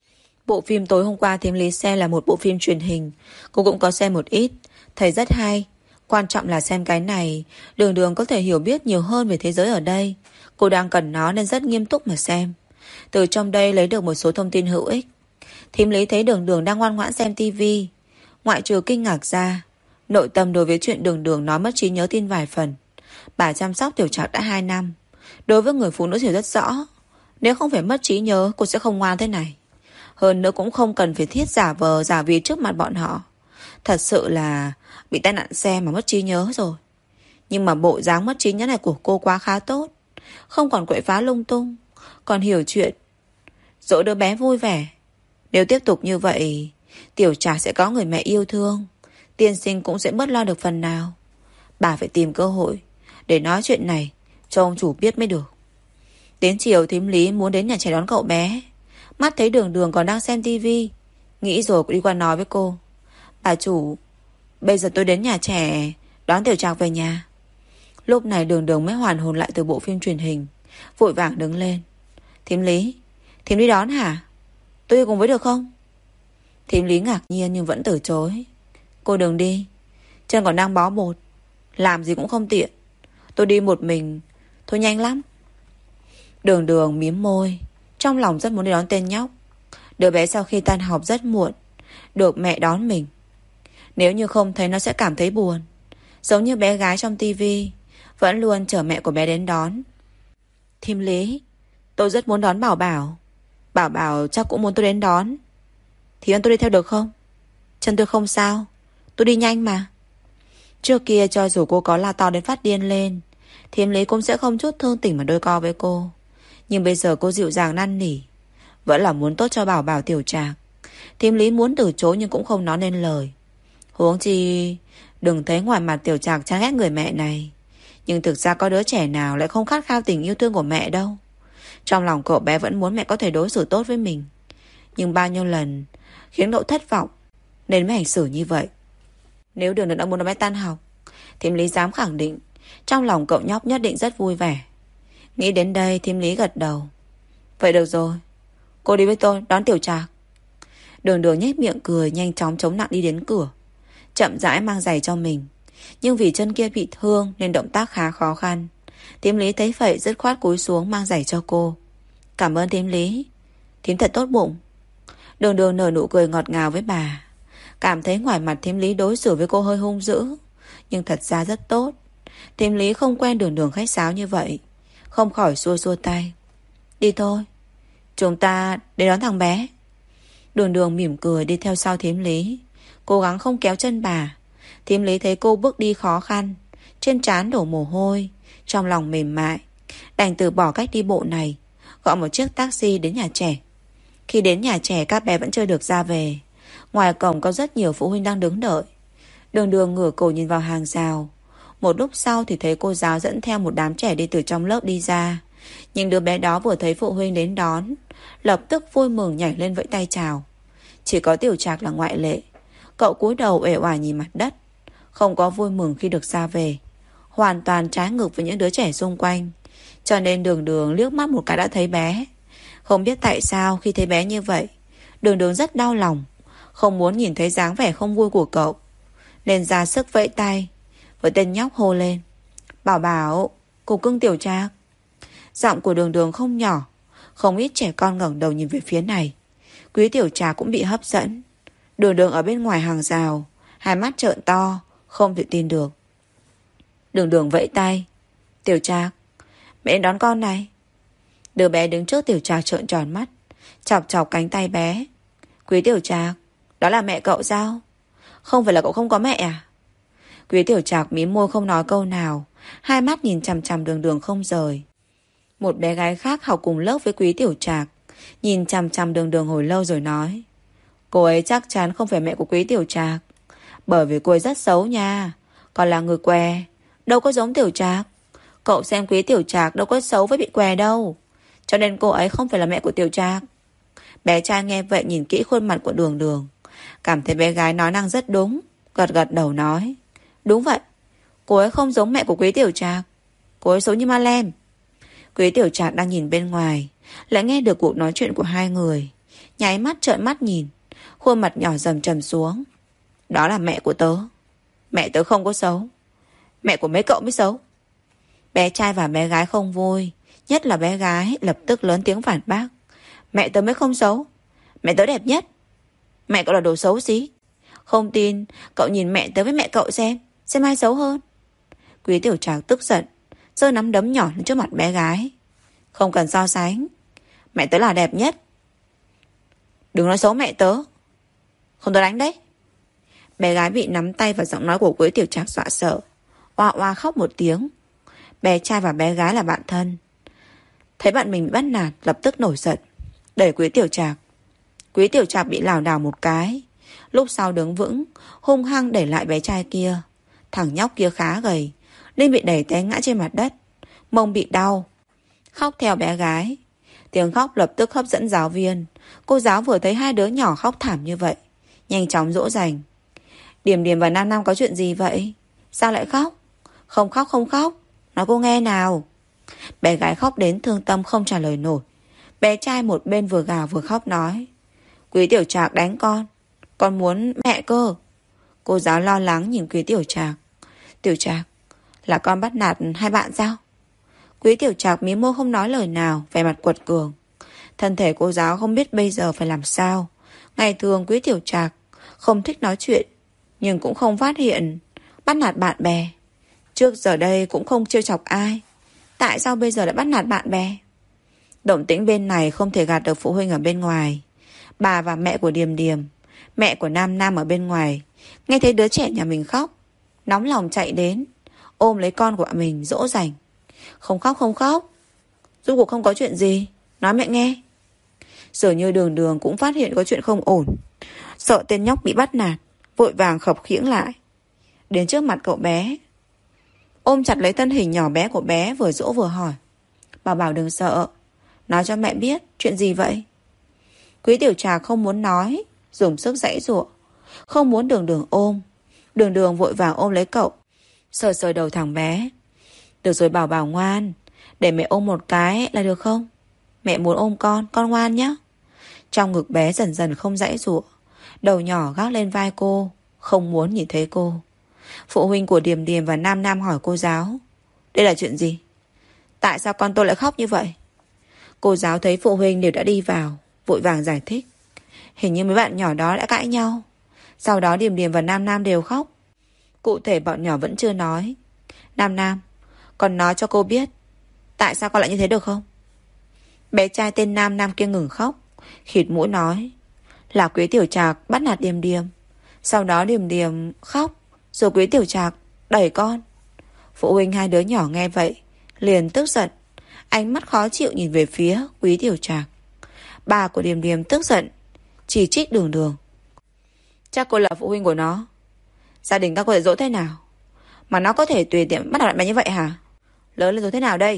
Bộ phim tối hôm qua thím Lý xem là một bộ phim truyền hình. Cô cũng có xem một ít, thấy rất hay. Quan trọng là xem cái này, Đường Đường có thể hiểu biết nhiều hơn về thế giới ở đây. Cô đang cần nó nên rất nghiêm túc mà xem. Từ trong đây lấy được một số thông tin hữu ích. Thím Lý thấy Đường Đường đang ngoan ngoãn xem tivi, ngoại trừ kinh ngạc ra, nội tâm đối với chuyện Đường Đường nói mất trí nhớ tin vài phần. Bà chăm sóc Tiểu Trạc đã 2 năm, đối với người phụ nữ hiểu rất rõ. Nếu không phải mất trí nhớ, cô sẽ không ngoan thế này. Hơn nữa cũng không cần phải thiết giả vờ giả vờ trước mặt bọn họ. Thật sự là bị tai nạn xe mà mất trí nhớ rồi. Nhưng mà bộ dáng mất trí nhớ này của cô quá khá tốt, không còn quậy phá lung tung, còn hiểu chuyện, dỗ đứa bé vui vẻ. Nếu tiếp tục như vậy, Tiểu Trạc sẽ có người mẹ yêu thương, tiên sinh cũng sẽ bớt lo được phần nào. Bà phải tìm cơ hội để nói chuyện này cho ông chủ biết mới được. Đến chiều thím Lý muốn đến nhà trẻ đón cậu bé. Mắt thấy Đường Đường còn đang xem tivi, nghĩ rồi đi qua nói với cô: Bà chủ, bây giờ tôi đến nhà trẻ đón Tiểu Trạc về nhà. Lúc này Đường Đường mới hoàn hồn lại từ bộ phim truyền hình, vội vàng đứng lên. Thím Lý đón hả? Tôi đi cùng với được không? Thím Lý ngạc nhiên nhưng vẫn từ chối. Cô đừng đi, chân còn đang bó bột, làm gì cũng không tiện. Tôi đi một mình thôi, nhanh lắm. Đường Đường mím môi, trong lòng rất muốn đi đón tên nhóc. Đứa bé sau khi tan học rất muộn, được mẹ đón mình. Nếu như không thấy nó sẽ cảm thấy buồn. Giống như bé gái trong tivi vẫn luôn chờ mẹ của bé đến đón. Thím Lý, tôi rất muốn đón Bảo Bảo. Bảo Bảo chắc cũng muốn tôi đến đón. Thì tôi đi theo được không? Chân tôi không sao, tôi đi nhanh mà. Trước kia cho dù cô có la to đến phát điên lên, thím Lý cũng sẽ không chút thương tình mà đôi co với cô. Nhưng bây giờ cô dịu dàng năn nỉ, vẫn là muốn tốt cho Bảo Bảo Tiểu Trạc. Thím Lý muốn từ chối nhưng cũng không nói nên lời. Huống chi đừng thấy ngoài mặt Tiểu Trạc chán ghét người mẹ này, nhưng thực ra có đứa trẻ nào lại không khát khao tình yêu thương của mẹ đâu. Trong lòng cậu bé vẫn muốn mẹ có thể đối xử tốt với mình, nhưng bao nhiêu lần khiến cậu thất vọng nên mới hành xử như vậy. Nếu Đường Đường đã muốn đón bé tan học, thím Lý dám khẳng định trong lòng cậu nhóc nhất định rất vui vẻ. Nghĩ đến đây thím Lý gật đầu. Vậy được rồi, cô đi với tôi đón Tiểu Trạc. Đường Đường nhếch miệng cười, nhanh chóng chống nặng đi đến cửa, chậm rãi mang giày cho mình. Nhưng vì chân kia bị thương nên động tác khá khó khăn. Thím Lý thấy vậy dứt khoát cúi xuống mang giày cho cô. Cảm ơn thím Lý, thím thật tốt bụng. Đường Đường nở nụ cười ngọt ngào với bà. Cảm thấy ngoài mặt thím Lý đối xử với cô hơi hung dữ, nhưng thật ra rất tốt. Thím Lý không quen Đường Đường khách sáo như vậy, không khỏi xua xua tay. Đi thôi, chúng ta đến đón thằng bé. Đường Đường mỉm cười đi theo sau thím Lý, cố gắng không kéo chân bà. Thím Lý thấy cô bước đi khó khăn, trên trán đổ mồ hôi, trong lòng mềm mại, đành từ bỏ cách đi bộ này, gọi một chiếc taxi đến nhà trẻ. Khi đến nhà trẻ các bé vẫn chưa được ra về. Ngoài cổng có rất nhiều phụ huynh đang đứng đợi. Đường Đường ngửa cổ nhìn vào hàng rào. Một lúc sau thì thấy cô giáo dẫn theo một đám trẻ đi từ trong lớp đi ra. Nhưng đứa bé đó vừa thấy phụ huynh đến đón, lập tức vui mừng nhảy lên vẫy tay chào. Chỉ có Tiểu Trạc là ngoại lệ. Cậu cúi đầu uể oải nhìn mặt đất, không có vui mừng khi được ra về, hoàn toàn trái ngược với những đứa trẻ xung quanh. Cho nên Đường Đường liếc mắt một cái đã thấy bé. Không biết tại sao khi thấy bé như vậy, Đường Đường rất đau lòng, không muốn nhìn thấy dáng vẻ không vui của cậu, nên ra sức vẫy tay với tên nhóc hô lên. Bảo Bảo, cục cưng Tiểu Trạc. Giọng của Đường Đường không nhỏ, không ít trẻ con ngẩng đầu nhìn về phía này. Quý Tiểu Trạc cũng bị hấp dẫn. Đường Đường ở bên ngoài hàng rào, hai mắt trợn to, không thể tin được. Đường Đường vẫy tay. Tiểu Trạc, mẹ đón con này. Đứa bé đứng trước Tiểu Trạc trợn tròn mắt, chọc chọc cánh tay bé. Quý Tiểu Trạc, đó là mẹ cậu sao? Không phải là cậu không có mẹ à? Quý Tiểu Trạc mím môi không nói câu nào, hai mắt nhìn chằm chằm Đường Đường không rời. Một bé gái khác học cùng lớp với Quý Tiểu Trạc nhìn chằm chằm Đường Đường hồi lâu rồi nói. Cô ấy chắc chắn không phải mẹ của Quý Tiểu Trạc, bởi vì cô ấy rất xấu nha, còn là người què, đâu có giống Tiểu Trạc. Cậu xem Quý Tiểu Trạc đâu có xấu với bị què đâu, cho nên cô ấy không phải là mẹ của Tiểu Trạc. Bé trai nghe vậy nhìn kỹ khuôn mặt của Đường Đường, cảm thấy bé gái nói năng rất đúng, gật gật đầu nói. Đúng vậy, cô ấy không giống mẹ của Quý Tiểu Trạc, cô ấy xấu như ma lem. Quý Tiểu Trạc đang nhìn bên ngoài, lại nghe được cuộc nói chuyện của hai người, nháy mắt trợn mắt nhìn, khuôn mặt nhỏ dầm trầm xuống. Đó là mẹ của tớ, mẹ tớ không có xấu, mẹ của mấy cậu mới xấu. Bé trai và bé gái không vui, nhất là bé gái lập tức lớn tiếng phản bác. Mẹ tớ mới không xấu, mẹ tớ đẹp nhất. Mẹ cậu là đồ xấu xí. Không tin cậu nhìn mẹ tớ với mẹ cậu xem ai xấu hơn. Quý Tiểu Trạc tức giận, giơ nắm đấm nhỏ lên trước mặt bé gái. Không cần so sánh, mẹ tớ là đẹp nhất. Đừng nói xấu mẹ tớ, không tớ đánh đấy. Bé gái bị nắm tay và giọng nói của Quý Tiểu Trạc dọa sợ, oa oa khóc một tiếng. Bé trai và bé gái là bạn thân, thấy bạn mình bị bắt nạt lập tức nổi giận, đẩy Quý Tiểu Trạc. Quý Tiểu Trạc bị lảo đảo một cái, lúc sau đứng vững, hung hăng đẩy lại bé trai kia. Thằng nhóc kia khá gầy nên bị đẩy té ngã trên mặt đất, mông bị đau, khóc theo bé gái. Tiếng khóc lập tức hấp dẫn giáo viên. Cô giáo vừa thấy hai đứa nhỏ khóc thảm như vậy, nhanh chóng dỗ dành. Điểm Điểm và Nam Nam có chuyện gì vậy? Sao lại khóc? Không khóc, không khóc, nói cô nghe nào. Bé gái khóc đến thương tâm không trả lời nổi. Bé trai một bên vừa gào vừa khóc nói. Quý Tiểu Trạc đánh con muốn mẹ cơ. Cô giáo lo lắng nhìn Quý Tiểu Trạc. Tiểu Trạc, là con bắt nạt hai bạn sao? Quý Tiểu Trạc mí môi không nói lời nào, vẻ mặt quật cường. Thân thể cô giáo không biết bây giờ phải làm sao. Ngày thường Quý Tiểu Trạc không thích nói chuyện, nhưng cũng không phát hiện bắt nạt bạn bè. Trước giờ đây cũng không trêu chọc ai, tại sao bây giờ lại bắt nạt bạn bè? Động tĩnh bên này không thể gạt được phụ huynh ở bên ngoài. Bà và mẹ của Điềm Điềm, mẹ của Nam Nam ở bên ngoài, nghe thấy đứa trẻ nhà mình khóc, nóng lòng chạy đến, ôm lấy con của mình dỗ dành. Không khóc, không khóc. Rốt cuộc không có chuyện gì, nói mẹ nghe. Dường như Đường Đường cũng phát hiện có chuyện không ổn, sợ tên nhóc bị bắt nạt, vội vàng khập khiễng lại, đến trước mặt cậu bé, ôm chặt lấy thân hình nhỏ bé của bé, vừa dỗ vừa hỏi. Bảo Bảo đừng sợ, nói cho mẹ biết chuyện gì vậy. Quý Tiểu Trạc không muốn nói, dùng sức giãy giụa, không muốn Đường Đường ôm. Đường Đường vội vàng ôm lấy cậu, sờ sờ đầu thằng bé. Được rồi Bảo Bảo ngoan, để mẹ ôm một cái là được không? Mẹ muốn ôm con ngoan nhé. Trong ngực bé dần dần không giãy giụa, đầu nhỏ gác lên vai cô, không muốn nhìn thấy cô. Phụ huynh của Điềm Điềm và Nam Nam hỏi cô giáo, đây là chuyện gì? Tại sao con tôi lại khóc như vậy? Cô giáo thấy phụ huynh đều đã đi vào, vội vàng giải thích. Hình như mấy bạn nhỏ đó đã cãi nhau, sau đó Điềm Điềm và Nam Nam đều khóc. Cụ thể bọn nhỏ vẫn chưa nói. Nam Nam, con nói cho cô biết tại sao con lại như thế được không? Bé trai tên Nam Nam kia ngừng khóc, khịt mũi nói, là Quý Tiểu Trạc bắt nạt Điềm Điềm. Sau đó Điềm Điềm khóc, rồi Quý Tiểu Trạc đẩy con. Phụ huynh hai đứa nhỏ nghe vậy liền tức giận, ánh mắt khó chịu nhìn về phía Quý Tiểu Trạc. Bà của Điềm Điềm tức giận, chỉ trích Đường Đường. Chắc cô là phụ huynh của nó, gia đình các cô dạy dỗ thế nào mà nó có thể tùy tiện bắt nạt bạn bè như vậy hả? Lớn lên rồi thế nào đây?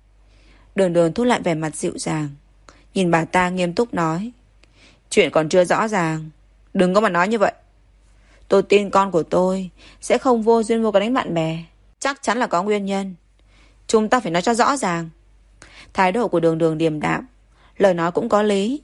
Đường Đường thu lại vẻ mặt dịu dàng, nhìn bà ta nghiêm túc nói, chuyện còn chưa rõ ràng, đừng có mà nói như vậy. Tôi tin con của tôi sẽ không vô duyên vô cớ đánh bạn bè, chắc chắn là có nguyên nhân. Chúng ta phải nói cho rõ ràng. Thái độ của Đường Đường điềm đạm, lời nói cũng có lý.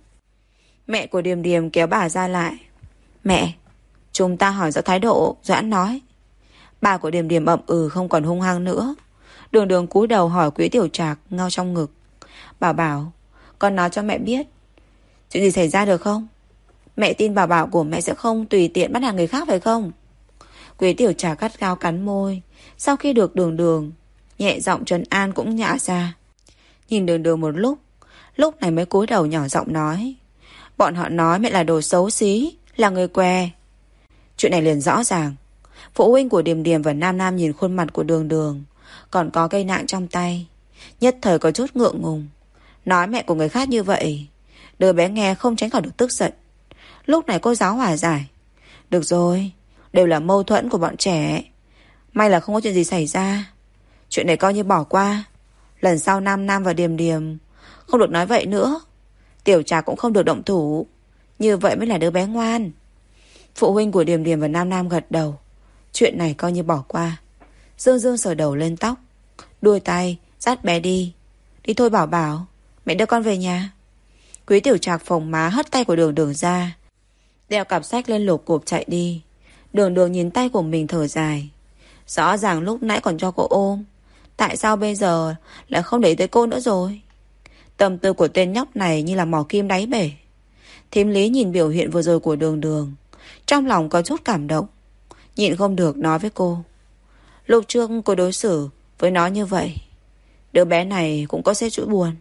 Mẹ của Điềm Điềm kéo bà ra lại. Mẹ, chúng ta hỏi rõ thái độ rồi ăn nói. Bà của Điềm Điềm ậm ừ không còn hung hăng nữa. Đường Đường cúi đầu hỏi Quý Tiểu Trạc ngao trong ngực. Bảo Bảo, con nói cho mẹ biết chuyện gì xảy ra được không? Mẹ tin Bảo Bảo của mẹ sẽ không tùy tiện bắt nạt người khác phải không? Quý Tiểu Trạc gắt gao cắn môi. Sau khi được Đường Đường nhẹ giọng trấn an cũng nhả ra. Nhìn Đường Đường một lúc này mới cúi đầu nhỏ giọng nói, bọn họ nói mẹ là đồ xấu xí, là người què. Chuyện này liền rõ ràng. Phụ huynh của Điềm Điềm và Nam Nam nhìn khuôn mặt của Đường Đường, còn có cây nạng trong tay, nhất thời có chút ngượng ngùng. Nói mẹ của người khác như vậy, đứa bé nghe không tránh khỏi được tức giận. Lúc này cô giáo hòa giải, được rồi, đều là mâu thuẫn của bọn trẻ, may là không có chuyện gì xảy ra, chuyện này coi như bỏ qua. Lần sau Nam Nam và Điềm Điềm không được nói vậy nữa, Tiểu Trạc cũng không được động thủ, như vậy mới là đứa bé ngoan. Phụ huynh của Điềm Điềm và Nam Nam gật đầu, chuyện này coi như bỏ qua. Dương Dương sờ đầu lên tóc, đuôi tay dắt bé đi. Đi thôi Bảo Bảo, mẹ đưa con về nhà. Quý Tiểu Trạc phồng má hất tay của Đường Đường ra, đeo cặp sách lên lột cộp chạy đi. Đường Đường nhìn tay của mình thở dài. Rõ ràng lúc nãy còn cho cô ôm, tại sao bây giờ lại không để tới cô nữa rồi? Tâm tư của tên nhóc này như là mỏ kim đáy bể. Thím Lý nhìn biểu hiện vừa rồi của Đường Đường, trong lòng có chút cảm động, nhịn không được nói với cô, lúc trước cô đối xử với nó như vậy, đứa bé này cũng có些chút buồn.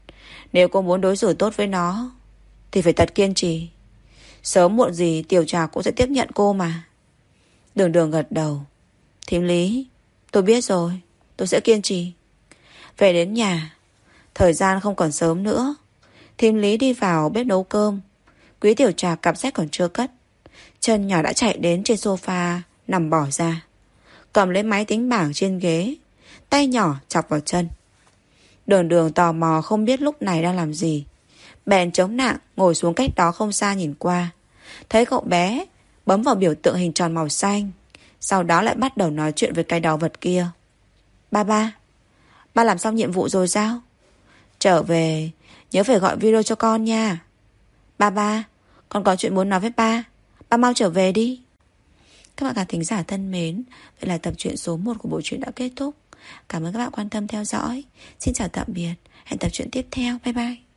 Nếu cô muốn đối xử tốt với nó thì phải thật kiên trì. Sớm muộn gì Tiểu Trạc cũng sẽ tiếp nhận cô mà. Đường Đường gật đầu. Thím Lý, tôi biết rồi, tôi sẽ kiên trì. Về đến nhà, thời gian không còn sớm nữa. Thím Lý đi vào bếp nấu cơm. Quý Tiểu Trạc cặp sách còn chưa cất, chân nhỏ đã chạy đến trên sofa nằm bỏ ra, cầm lấy máy tính bảng trên ghế, tay nhỏ chọc vào chân. Đường Đường tò mò không biết lúc này đang làm gì, bèn chống nạng ngồi xuống cách đó không xa nhìn qua. Thấy cậu bé bấm vào biểu tượng hình tròn màu xanh, sau đó lại bắt đầu nói chuyện với cái đầu vật kia. Ba làm xong nhiệm vụ rồi sao? Trở về nhớ phải gọi video cho con nha. Ba, con có chuyện muốn nói với ba mau trở về đi. Các bạn khán thính giả thân mến, vậy là tập truyện số 1 của bộ truyện đã kết thúc. Cảm ơn các bạn quan tâm theo dõi. Xin chào tạm biệt, hẹn tập truyện tiếp theo. Bye bye.